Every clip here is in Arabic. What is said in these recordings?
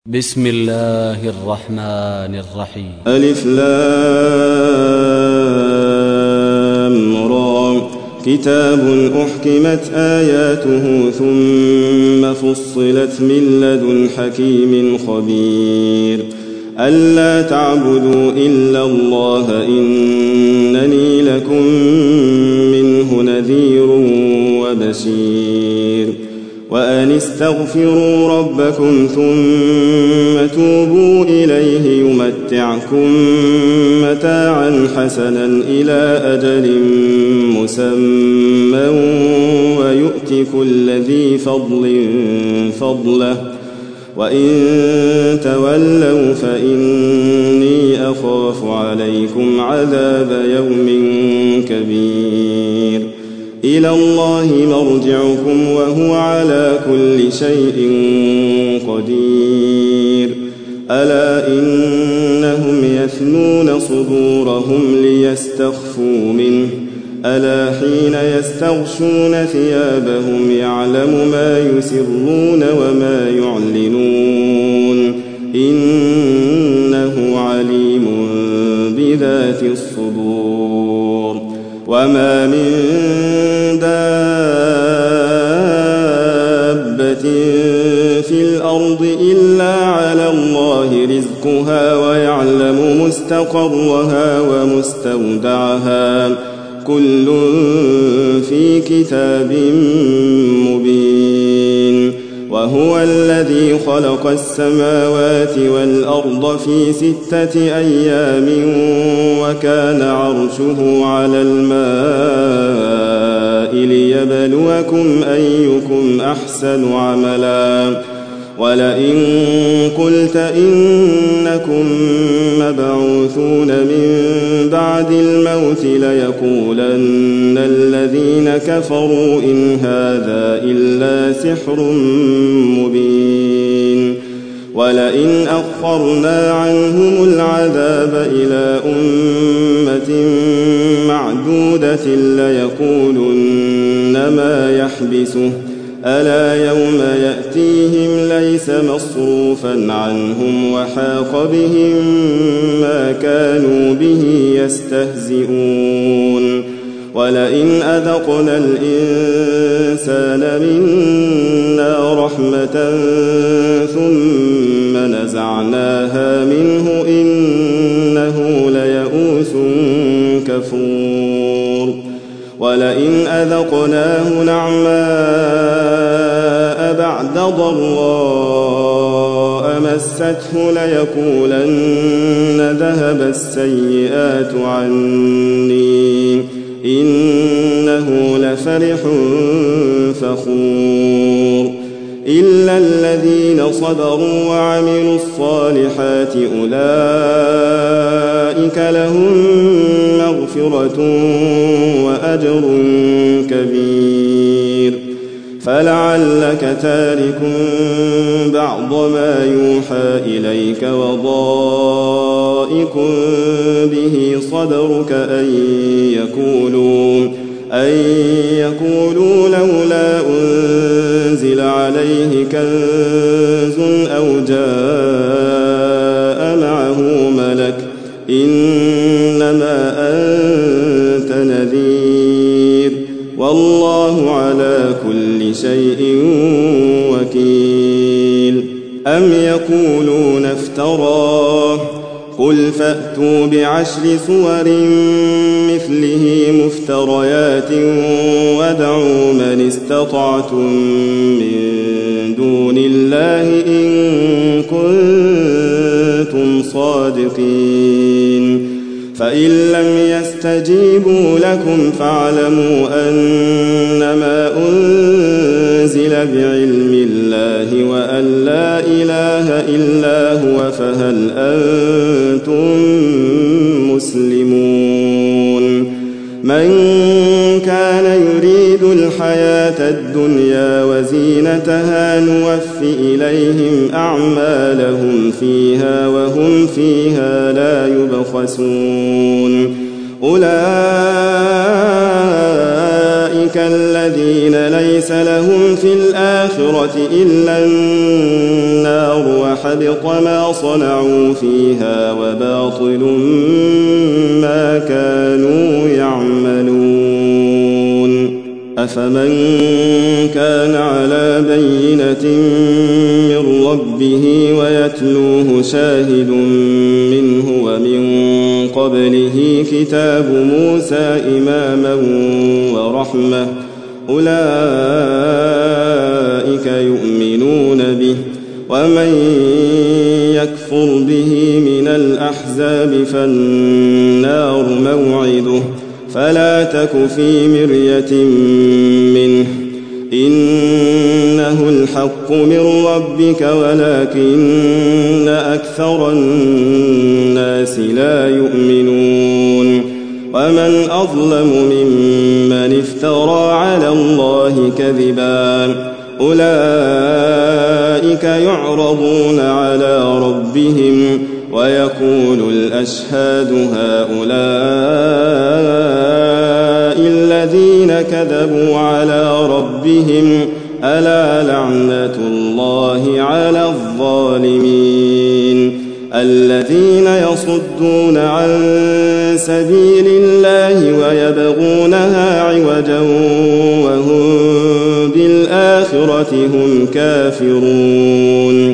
بسم الله الرحمن الرحيم. ألف لام را كتاب أحكمت آياته ثم فصلت من لدن حكيم خبير ألا تعبدوا إلا الله إنني لكم منه نذير وبشير وأن استغفروا ربكم ثم توبوا إليه يمتعكم متاعا حسنا إلى أجل مسمى ويؤت كل ذي فضل فضله وإن تولوا فإني أخاف عليكم عذاب يوم كبير إلى الله مرجعكم وهو على كل شيء قدير ألا إنهم يثنون صدورهم ليستخفوا منه ألا حين يستغشون ثيابهم يعلم ما يسرون وما يعلنون إنه عليم بذات الصدور وما من دابة في الأرض إلا على الله رزقها ويعلم مستقرها ومستودعها كل في كتاب مبين وهو الذي خلق السماوات والأرض في 6 أيام وكان عرشه على الماء ليبلوكم أيكم أحسن عملا ولئن قلت إنكم مبعوثون من بعد الموت ليقولن الذين كفروا إن هذا إلا سحر مبين ولئن أخرنا عنهم العذاب إلى أمة معدودة ليقولن ما يحبسه ألا يوم يأتيهم ليس مصروفا عنهم وحاق بهم ما كانوا به يستهزئون ولئن أذقنا الإنسان منا رحمة ثم نزعناها منه إنه ليئوس كفور ولئن أذقناه نعماء بعد ضراء مسته ليقولن ذهب السيئات عني إنه لفرح فخور إلا الذين صبروا وعملوا الصالحات أولئك لهم مغفرة وأجر كبير فلعلك تارك بعض ما يوحى إليك وضائق به صدرك أن يقولوا لولا أنزل عليه كنز أو جاء معه ملك إنما أنت نذير والله على كل شيء وكيل أم يقولون افتراه قل فأتوا ب10 سور مثله مفتريات وادعوا من استطعتم من دون الله إن كنتم صادقين فإن لم يستجيبوا لكم فاعلموا أنما أنزل بعلم الله وأن لا إله إلا هو فهل أنتم مسلمون من كان يريد الحياة الدنيا وزينتها نوف إليهم أعمالهم فيها وهم فيها لا يبخسون أولئك أولئك الذين ليس لهم في الآخرة إلا النار وحبط ما صنعوا فيها وباطل ما كانوا يعملون أفمن كان على بينة من ربه ويتلوه شاهد منه ومن قبله كتاب موسى إماما ورحمة أولئك يؤمنون به ومن يكفر به من الأحزاب فالنار موعده فلا تك في مرية منه إنه الحق من ربك ولكن أكثر الناس لا يؤمنون ومن أظلم ممن افترى على الله كذبا أولئك يعرضون على ربهم ويقول الأشهاد هؤلاء الذين كذبوا على ربهم ألا لعنة الله على الظالمين الذين يصدون عن سبيل الله ويبغونها عوجا وهم بالآخرة هم كافرون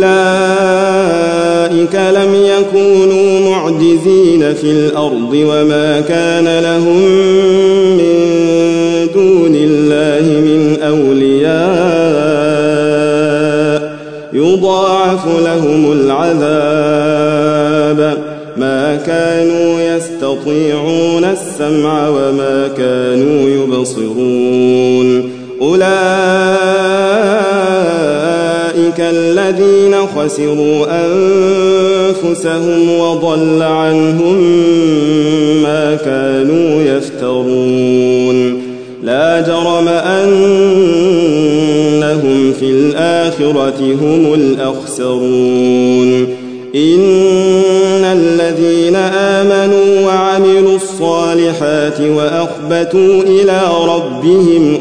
أولئك لم يكونوا معجزين في الأرض وما كان لهم من دون الله من أولياء يضاعف لهم العذاب ما كانوا يستطيعون السمع وما كانوا يبصرون أولئك الذين خسروا أنفسهم وضل عنهم ما كانوا يفترون لا جرم أنهم في الآخرة هم الأخسرون إن الذين آمنوا وعملوا الصالحات وأخبتوا إلى ربهم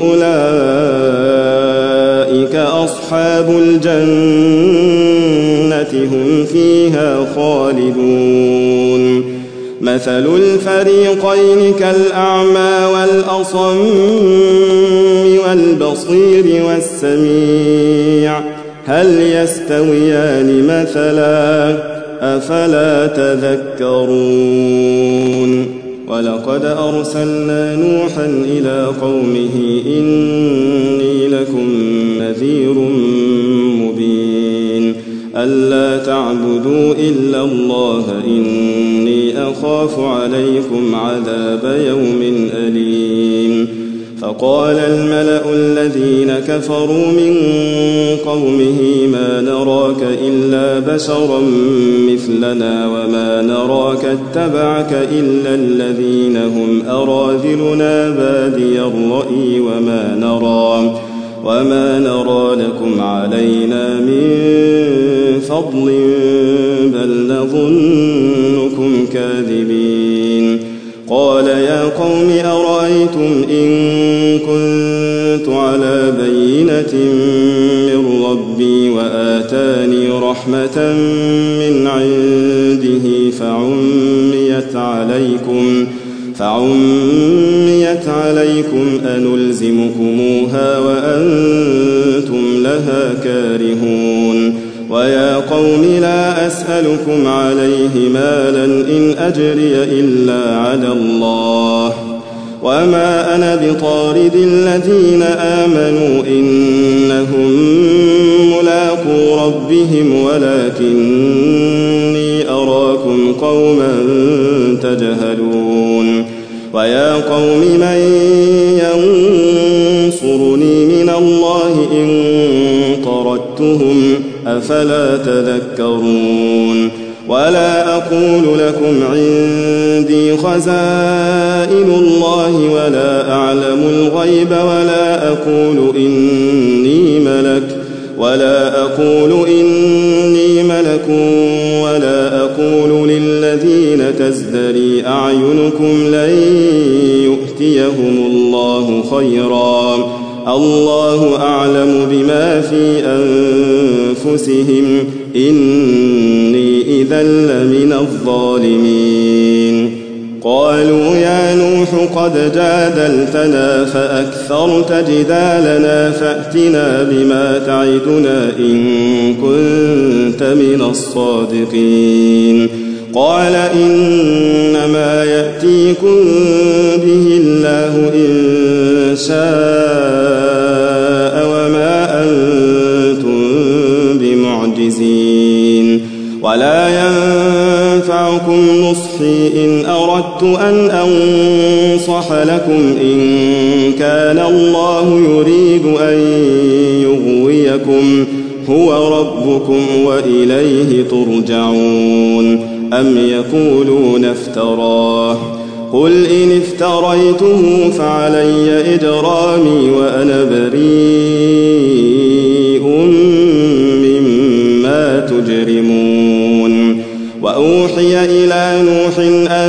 أولئك أصحاب الجنة هم فيها خالدون مثل الفريقين كالأعمى والأصم والبصير والسميع هل يستويان مثلا أفلا تذكرون ولقد أرسلنا نوحا إلى قومه إني لكم نذير مبين ألا تعبدوا إلا الله إني أخاف عليكم عذاب يوم أليم فقال الملأ الذين كفروا من قومه ما نراك إلا بشرا مثلنا وما نراك اتبعك إلا الذين هم أراذلنا بادي الرأي وما نرى لكم علينا من فضل بل نظنكم كاذبين قال يا قوم أرأيتم إن كنت على بينة من ربي وآتاني رحمة من عنده فعميت عليكم أنلزمكموها وأنتم لها كارهون ويا قوم لا أسألكم عليه مالا إن أجري إلا على الله وما أنا بطارد الذين آمنوا إنهم ملاقو ربهم ولكني أراكم قوما تجهلون ويا قوم من ينصرني من الله إن طردتهم أفلا تذكرون ولا أقول لكم عندي خزائن الله ولا أعلم الغيب ولا أقول إني ملك ولا أقول للذين تزدري أعينكم لن يؤتوا يؤتيهم الله خيرا، الله أعلم بما في أنفسهم، إني إذا لمن الظالمين. قالوا يا نوح قد جادلتنا فأكثرت جدالنا فأتنا بما تعدنا إن كنت من الصادقين. قال إنما يأتيكم به الله إن شاء وما أنتم بمعجزين، ولا ينفعكم نصحي إن أردت أن أنصح لكم إن كان الله يريد أن يغويكم هو ربكم وإليه ترجعون. أم يقولون افتراه، قل إن افتريته فعلي إجرامي وأنا بريء مما تجرمون. وأوحي إلى نوح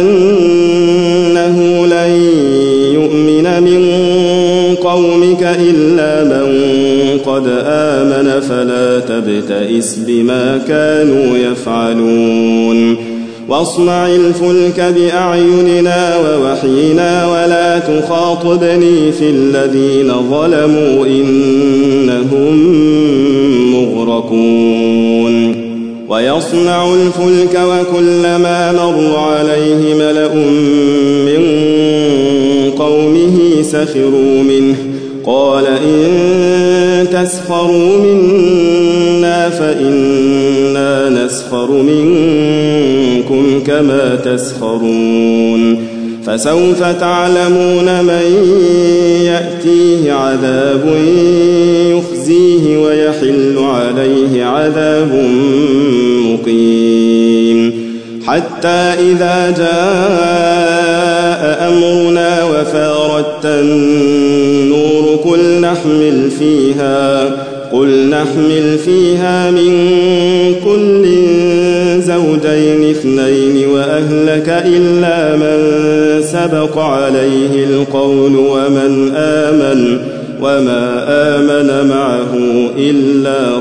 أنه لن يؤمن من قومك إلا من قد آمن فلا تبتئس بما كانوا يفعلون. واصنع الفلك بأعيننا ووحينا ولا تخاطبني في الذين ظلموا إنهم مغرقون. ويصنع الفلك وكلما مر عليه ملأ من قومه سخروا منه قال إن تسخروا منا فإنا نسخر منكم كما تسخرون. فسوف تعلمون من يأتيه عذاب يخزيه ويحل عليه عذاب مقيم. حتى إذا جاء أمرنا وفارت النور قل نحمل فيها من كل زوجين اثنين وأهلك إلا من سبق عليه القول وما آمن معه إلا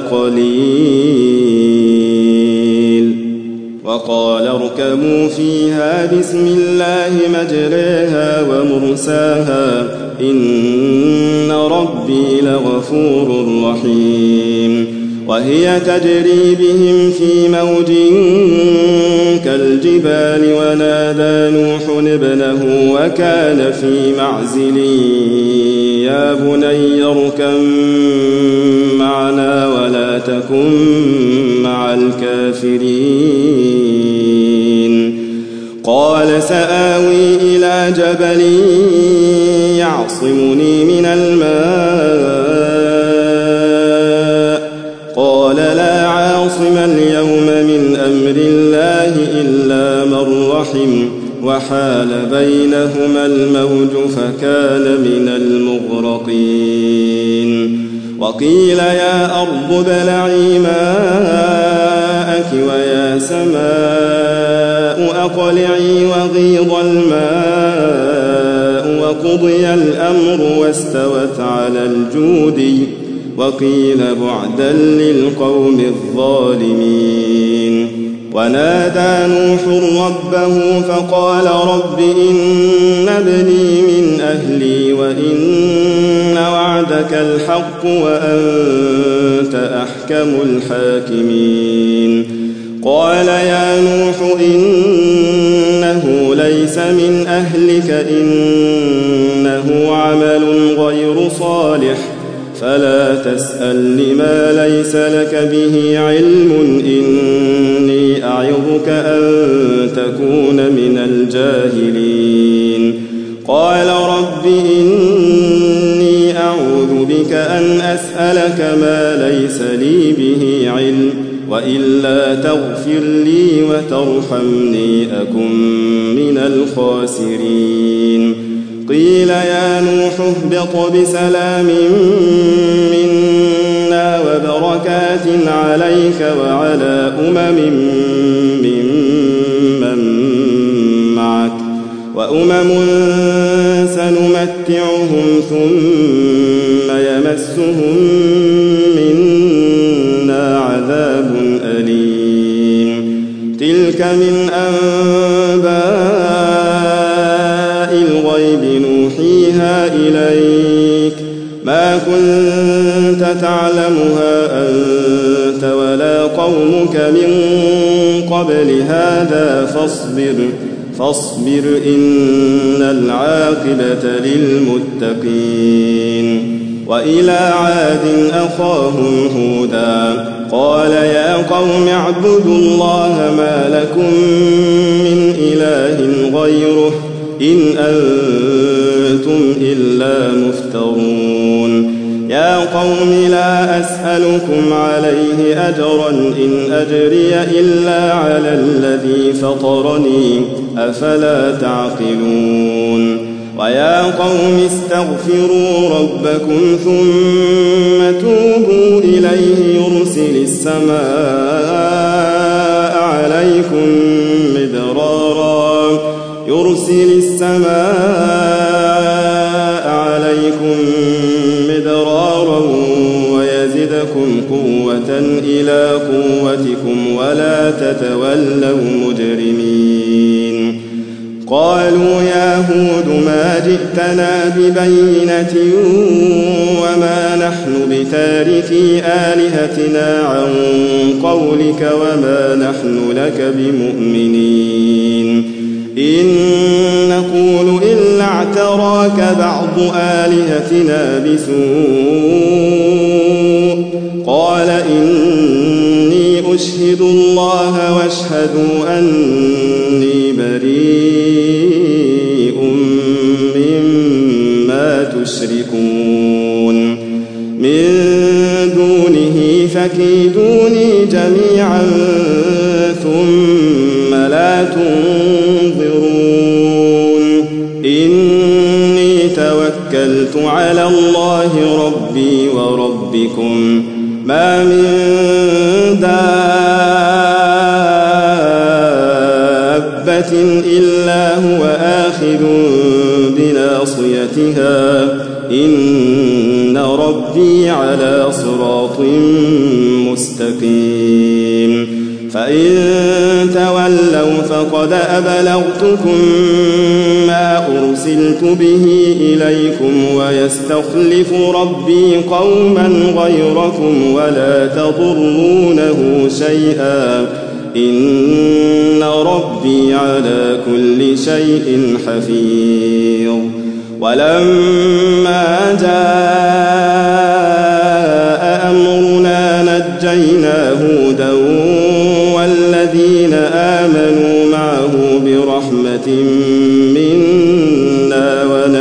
قليل. وقال اركبوا فيها بسم الله مجريها ومرساها إن ربي لغفور رحيم. وهي تجري بهم في موج كالجبال ونادى نوح ابنه وكان في معزل يا بني اركب معنا ولا تكن مع الكافرين. قال سآوي إلى جبل يعصمني من الماء قال لا عاصم اليوم من أمر الله إلا من رحم وحال بينهما الموج فكان من المغرقين. وقيل يا أرض ابلعي ماءك ويا سماء أقلعي وغيض الماء وقضي الأمر واستوت على الجودي وقيل بعدا للقوم الظالمين. ونادى نوح ربه فقال رب إن ابني من أهلي وإن وعدك الحق وأنت أحكم الحاكمين. قال يا نوح إنه ليس من أهلك إنه عمل غير صالح فلا تسأل لما ليس لك به علم إني أعظك أن تكون من الجاهلين. قال رب إني أعوذ بك أن أسألك ما ليس لي به علم وإلا تغفر لي وترحمني أكن من الخاسرين. قيل يا نوح اهبط بسلام منا وبركات عليك وعلى ممن معك وأمم سنمتعهم ثم يمسهم منا عذاب أليم تلك من أنباء الغيب نوحيها إليك ما كنت تعلمها أنت ولا قومك من قبل هذا فاصبر إن العاقبة للمتقين وإلى عاد أخاهم هودا قال يا قوم اعبدوا الله ما لكم من إله غيره إن أنتم إلا مفترون يا قوم لا أسألكم عليه أجرا إن أجري إلا على الذي فطرني أفلا تعقلون ويا قوم استغفروا ربكم ثم توبوا إليه يرسل السماء عليكم مدرارا ويزدكم قوة إلى قوتكم ولا تتولوا مجرمين قالوا يا هود ما جئتنا ببينة وما نحن بتاركي آلهتنا عن قولك وما نحن لك بمؤمنين إن نقول إلا اعتراك بعض آلهتنا بسوء قال إني أشهد الله واشهدوا أني بريء مما تشركون من دونه فكيدوني جميعا ثم لا تنظرون إني توكلت على الله ربي وربكم ما من دابة إلا هو آخذ بناصيتها إن ربي على صراط مستقيم فإن تولوا فقد أبلغتكم ما أرسلت به إليكم ويستخلف ربي قوما غيركم ولا تضرونه شيئا إن ربي على كل شيء حفيظ ولما جاء أمرنا نجينا هودا والذين آمنوا معه برحمة منا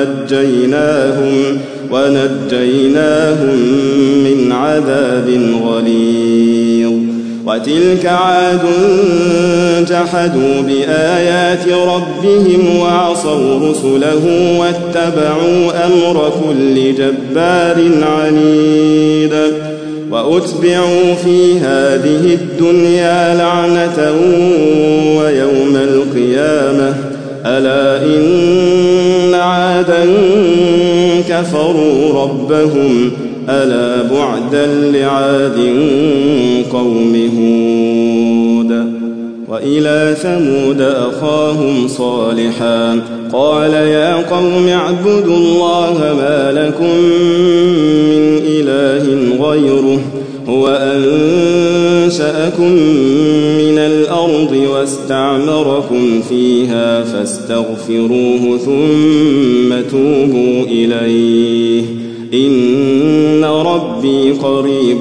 ونجيناهم من عذاب غليظ وتلك عاد جحدوا بآيات ربهم وعصوا رسله واتبعوا أمر كل جبار عنيد وأتبعوا في هذه الدنيا لعنة ويوم القيامة ألا إن عادا كفروا ربهم ألا بعدا لعاد قوم هود وإلى ثمود أخاهم صالحا قال يا قوم اعبدوا الله ما لكم من إله غيره هو أنشأكم من الأرض واستعمركم فيها فاستغفروه ثم توبوا إليه إن ربي قريب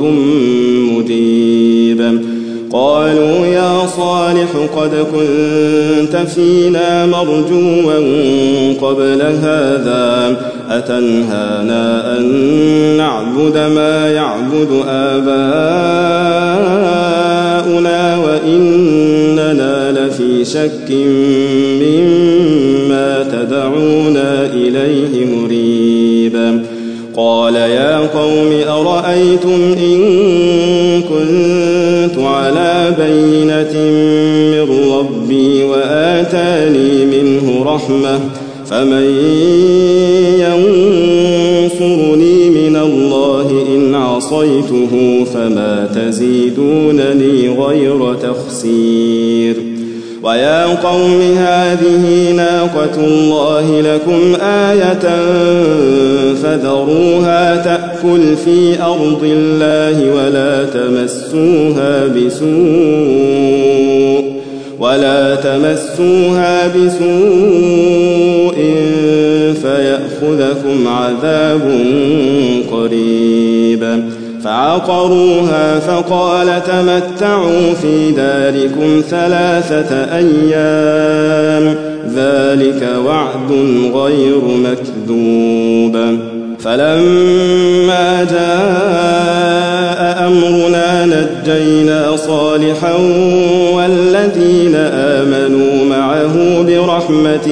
مجيب قالوا يا صالح قد كنت فينا مرجوا قبل هذا أتنهانا أن نعبد ما يعبد آباؤنا وإننا لفي شك مما تدعونا إليه مريب قال يا قوم أرأيتم إن كنت على بينة من ربي وآتاني منه رحمة فمن ينصرني من الله إن عصيته فما تزيدونني غير تخسير ويا قوم هذه ناقة الله لكم آية فذروها تأكل في أرض الله ولا تمسوها بسوء فيأخذكم عذاب قريب فعقروها فقال تمتعوا في داركم 3 أيام ذلك وعد غير مكذوب فلما جاء أمرنا نجينا صالحا والذين آمنوا معه برحمة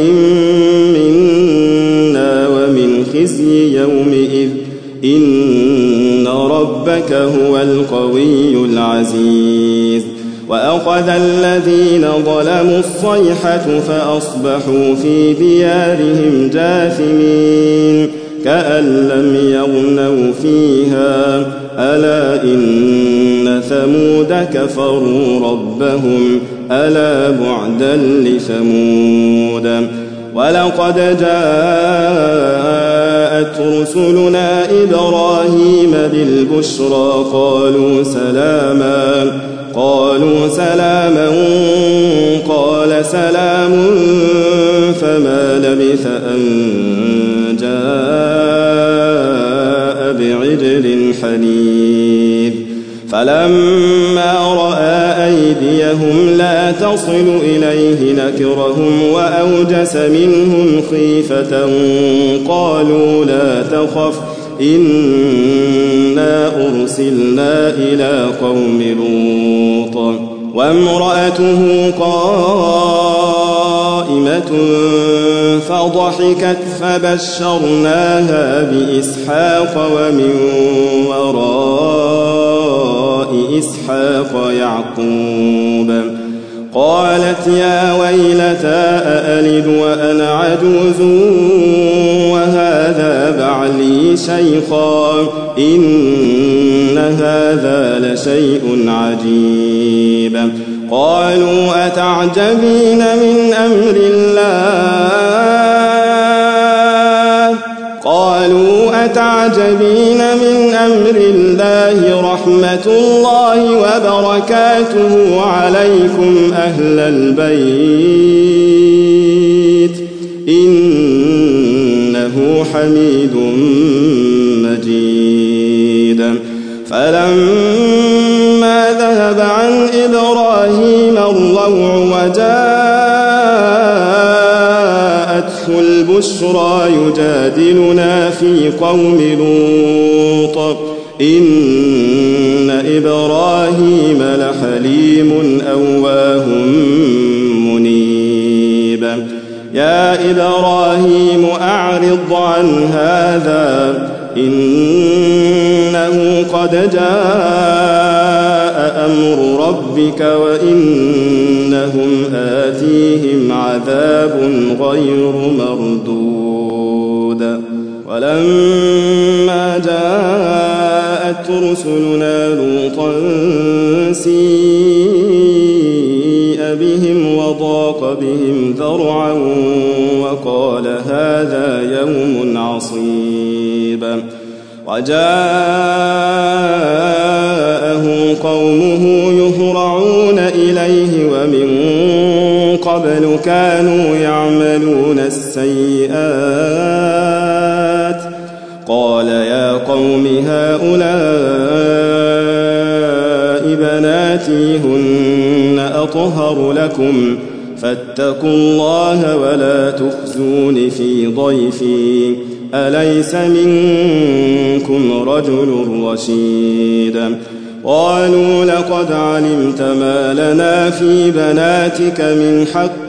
منا ومن خزي يومئذ إن ربك هو القوي العزيز وأخذ الذين ظلموا الصيحة فأصبحوا في ديارهم جاثمين كأن لم يغنوا فيها ألا إن ثمود كفروا ربهم ألا بعدا لثمود ولقد جاءت رسلنا إبراهيم بالبشرى قالوا سلاما قال سلام فما لبث أن جاء بعجل حنيذ فلما رأى أيديهم لا تصل إليه نكرهم وأوجس منهم خيفة قالوا لا تخف إنا أرسلنا إلى قوم لوط وامرأته قائمة فضحكت فبشرناها بإسحاق ومن وراء إسحاق يعقوب قالت يا ويلتى أألد وأنا عجوز وهذا بعلي شيخا إن هذا لشيء عجيب قالوا أتعجبين من أمر الله رحمة الله وبركاته عليكم أهل البيت إنه حميد مجيد فلما ذهب عن إبراهيم الروع وجاءته البشرى يجادلنا في قوم لوط إن إبراهيم لحليم أواه منيب يا إبراهيم أعرض عن هذا إنه قد جاء أمر ربك وإنهم آتيهم عذاب غير مردود ولما جاءت رسلنا لوطا سيء بهم وضاق بهم ذرعا وقال هذا يوم عصيب وجاءه قومه يهرعون إليه ومن قبل كانوا يعملون السيئات قال يا قوم هؤلاء بناتي هن أطهر لكم فاتقوا الله ولا تخزون في ضيفي أليس منكم رجل رشيد قالوا لقد علمت ما لنا في بناتك من حق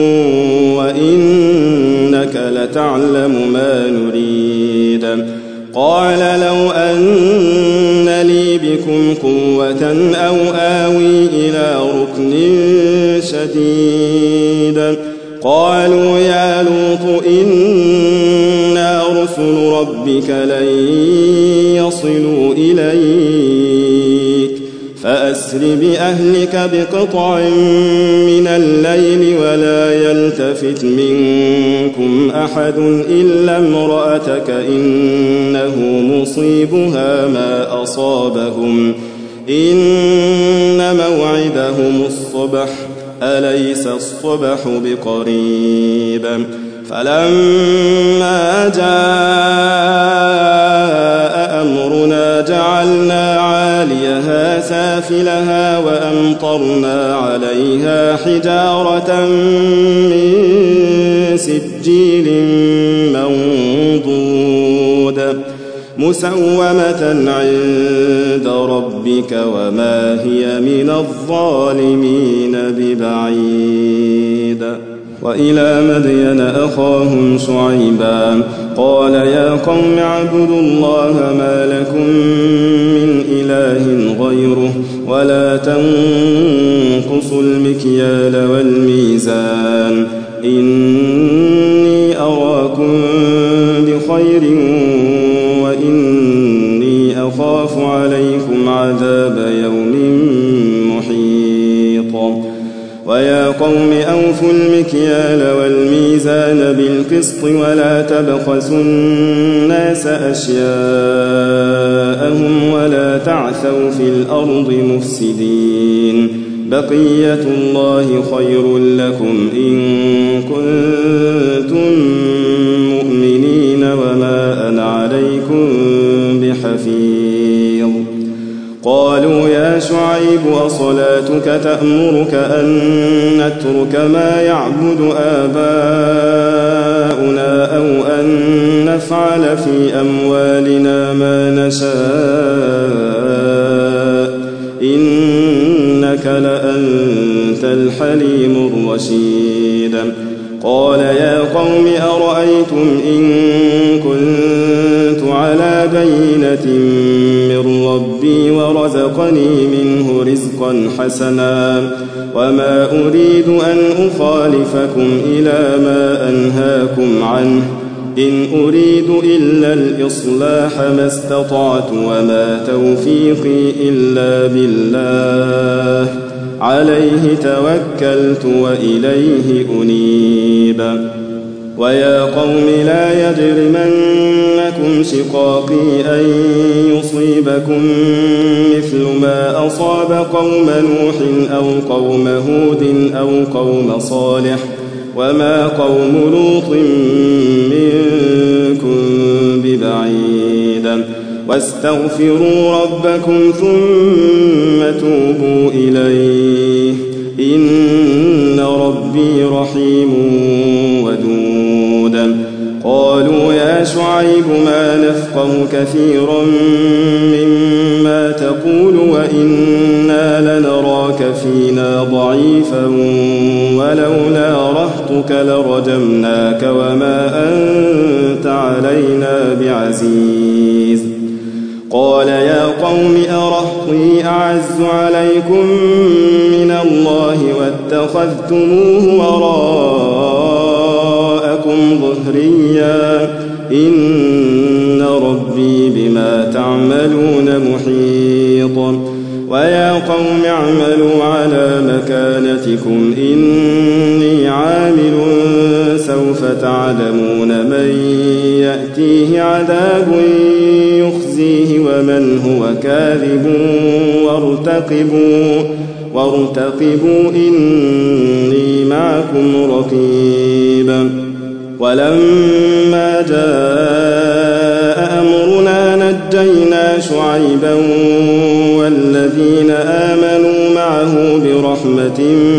وإنك لتعلم ما نريد قال لو أن لي بكم قوة أو آوي إلى ركن شديد قالوا يا لوط إنا رسل ربك لن يصلوا إليك فأسر بأهلك بقطع من الليل ولا يلتفت منكم أحد إلا امرأتك إنه مصيبها ما أصابهم إن موعدهم الصبح أليس الصبح بقريب فلما جاء أمرنا جعلنا عاليها سافلها وأمطرنا عليها حجارة من سجيل منضود مسومة عند ربك وما هي من الظالمين ببعيد وإلى مدين أخاهم شعيبا قال يا قوم اعبدوا الله ما لكم من إله غيره ولا تنقصوا المكيال والميزان إني أراكم بخير وإني أخاف عليكم عذاب يوم محيط ويا قوم أوفوا المكيال والميزان بالقسط ولا تبخسوا الناس أشياءهم ولا تعثوا في الأرض مفسدين بقية الله خير لكم إن كنتم مؤمنين وما أنا عليكم بحفيظ قالوا يا شعيب أصلاتك تأمرك أن نترك ما يعبد آباؤنا أو أن نفعل في أموالنا ما نشاء إنك لأنت الحليم الرشيد قال يا قوم أرأيتم إن كنت على بينة من ربي ورزقني منه رزقا حسنا وما أريد أن أخالفكم إلى ما أنهاكم عنه إن أريد إلا الإصلاح ما استطعت وما توفيقي إلا بالله عليه توكلت وإليه أنيب ويا قوم لا يجرمنكم شقاقي أن يصيبكم مثل ما أصاب قوم نوح أو قوم هود أو قوم صالح وما قوم لوط منكم ببعيد واستغفروا ربكم ثم توبوا إليه إن ربي رحيم ودود قالوا يا شعيب ما نفقه كثيرا مما تقول وإنا لنراك فينا ضعيفا ولولا رهطك لرجمناك وما أنت علينا بعزيز قال يا قوم أرهطي أعز عليكم من الله واتخذتموه وراءكم ظهريا إن ربي بما تعملون محيط ويا قوم اعملوا على مكانتكم إني عامل سوف تعلمون من يأتيه عذاب يخزيه ومن هو كاذب وارتقبوا إني معكم رقيب ولما جاء أمرنا نجينا شعيبا والذين آمنوا معه برحمة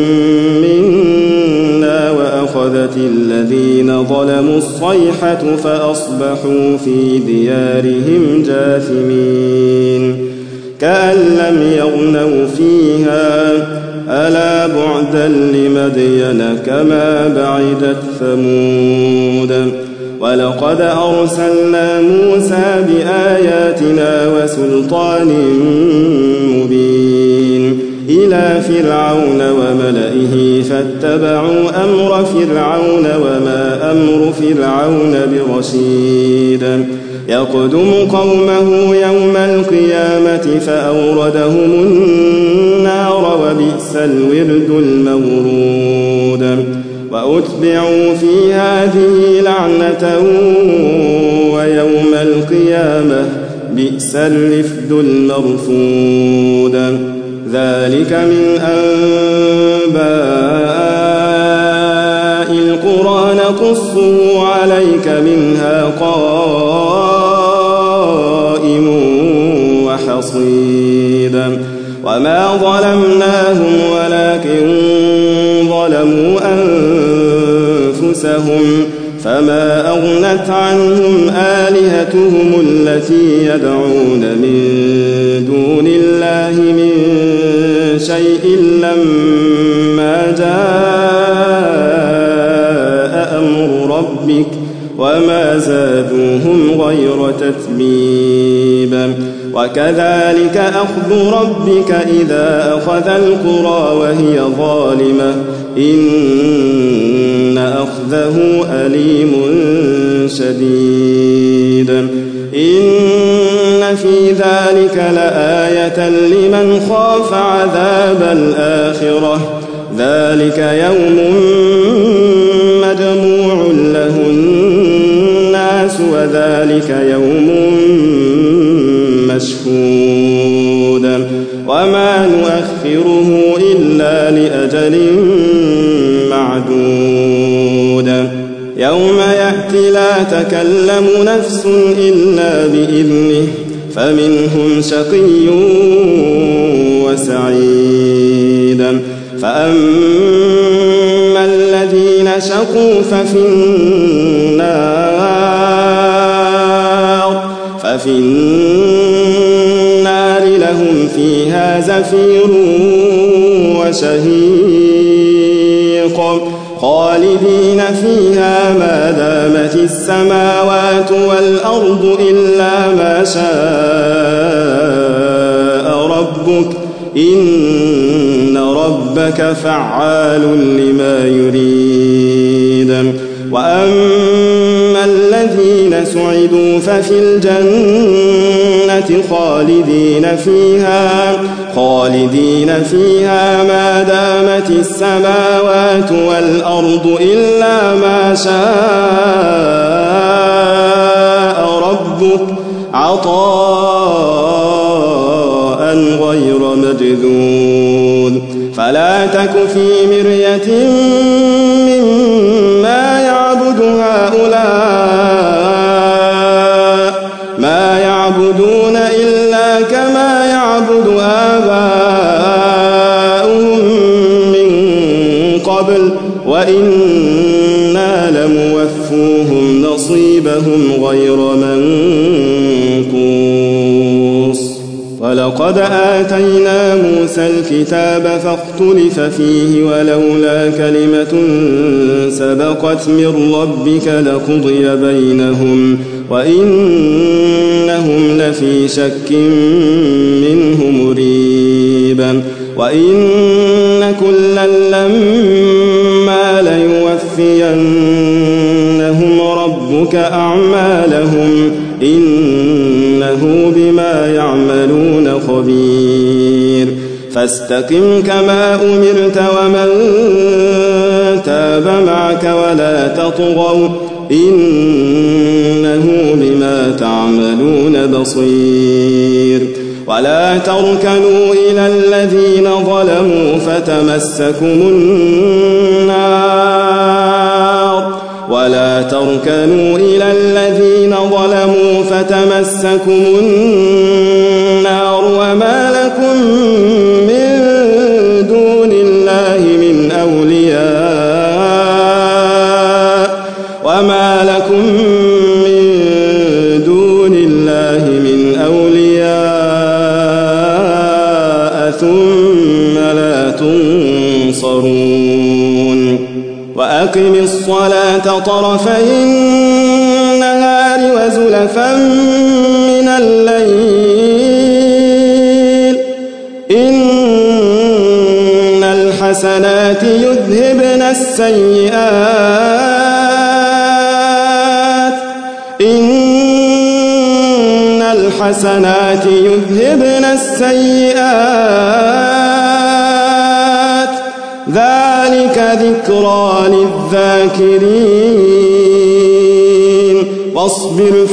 منا وأخذت الذين ظلموا الصيحة فأصبحوا في ديارهم جاثمين كأن لم يغنوا فيها ألا بعدا لمدين كما بعدت ثمود ولقد أرسلنا موسى بآياتنا وسلطان مبين إلى فرعون وملئه فاتبعوا أمر فرعون وما أمر فرعون برشيد يقدم قومه يوم القيامة فأوردهم النار وبئس الورد المورود وأتبعوا في هذه لعنة ويوم القيامة بئس الرفد المرفود ذلك من أنباء القرى نقصه عليك منها قائم وحصيد وما ظلمناهم ولكن ظلموا أنفسهم فما أغنت عنهم آلهتهم التي يدعون من دون الله من شيء لما جاء أمر ربك وما زادوهم غير تتبيب وكذلك أخذ ربك إذا أخذ القرى وهي ظالمة إن أخذه أليم شديد إن في ذلك لآية لمن خاف عذاب الآخرة ذلك يوم مجموع له الناس وذلك يوم مشهود وما نؤخره إلا لأجل معدود يوم يأتي لا تكلم نفس إلا بإذنه فمنهم شقي وسعيد فأما الذين شقوا ففي النار لهم فيها زفير وشهيق خالدين فيها ما دامت السماوات والأرض إلا ما شاء ربك إن ربك فعال لما يريد وأما الذين سعدوا ففي الجنة خالدين فيها ما دامت السماوات والأرض إلا ما شاء ربك عطاء غير مجذوذ فلا تك في مرية مما يعبد هؤلاء ما يعبدون إلا كما يعبد آباؤهم من قبل وإنا لموفوهم نصيبهم غير منقوص ولقد آتينا موسى الكتاب فاختلف فيه ولولا كلمة سبقت من ربك لقضي بينهم وإنهم لفي شك منه مريب وإن كلا لما ليوفينهم ربك أعمالهم إنه بما يعملون خبير فاستقم كما أمرت ومن تاب معك ولا تطغوا إنه بما تعملون بصير ولا تركنوا إلى الذين ظلموا فتمسكم النار وما لكم من دون الله من أولياء ثم لا تنصرون وأقم الصلاة طرفي النهار وزلفا من الليل إن الحسنات يذهبن السيئات إن الحسنات يذهبن السيئات ذلك ذكرى للذاكرين واصبر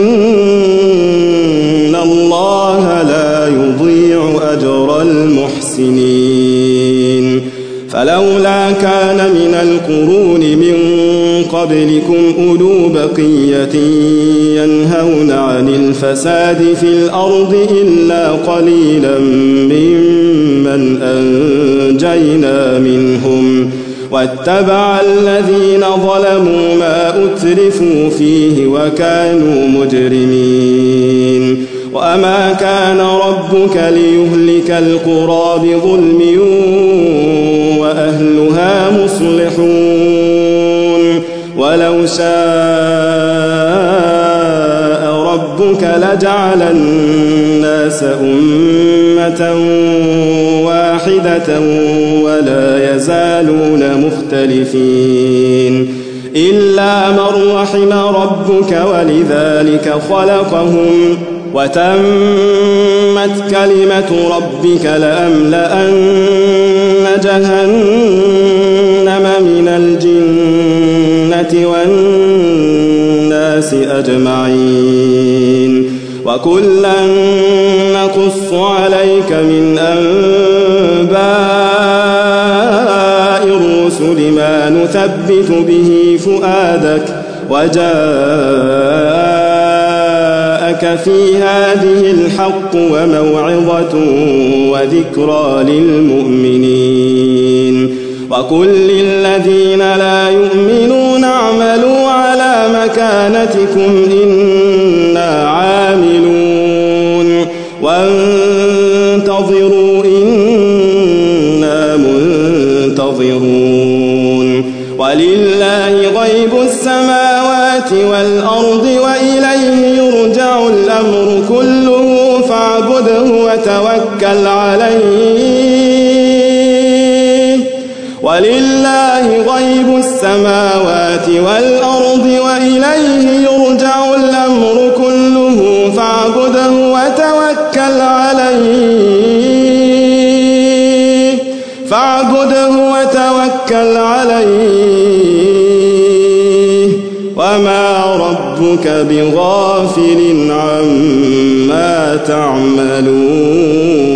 فإن الله لا يضيع أجر المحسنين فلولا كان من القرون من قبلكم أولو بقية ينهون عن الفساد في الأرض إلا قليلا ممن أنجينا منهم واتبع الذين ظلموا ما أترفوا فيه وكانوا مجرمين وما كان ربك ليهلك القرى بظلم وأهلها مصلحون ولو شاء ربك لجعل الناس أمة واحدة ولا يزالون مختلفين إلا من رحم ربك ولذلك خلقهم وتمت كلمة ربك لأملأن جهنم من الجنة والناس أجمعين وكلا نقص عليك من أنباء الرسل ما نثبت به فؤادك وجاءك في هذه الحق وموعظة وذكرى للمؤمنين وقل للذين لا يؤمنون اعملوا على مكانتكم إنا عاملون وانتظروا إنا منتظرون ولله غيب السماوات والأرض وإليه يرجع الأمر كله فاعبده وتوكل عليه ولله غيب السماوات والأرض وإليه يرجع الأمر كله فاعبده وتوكل عليه وما ربك بغافل عما تعملون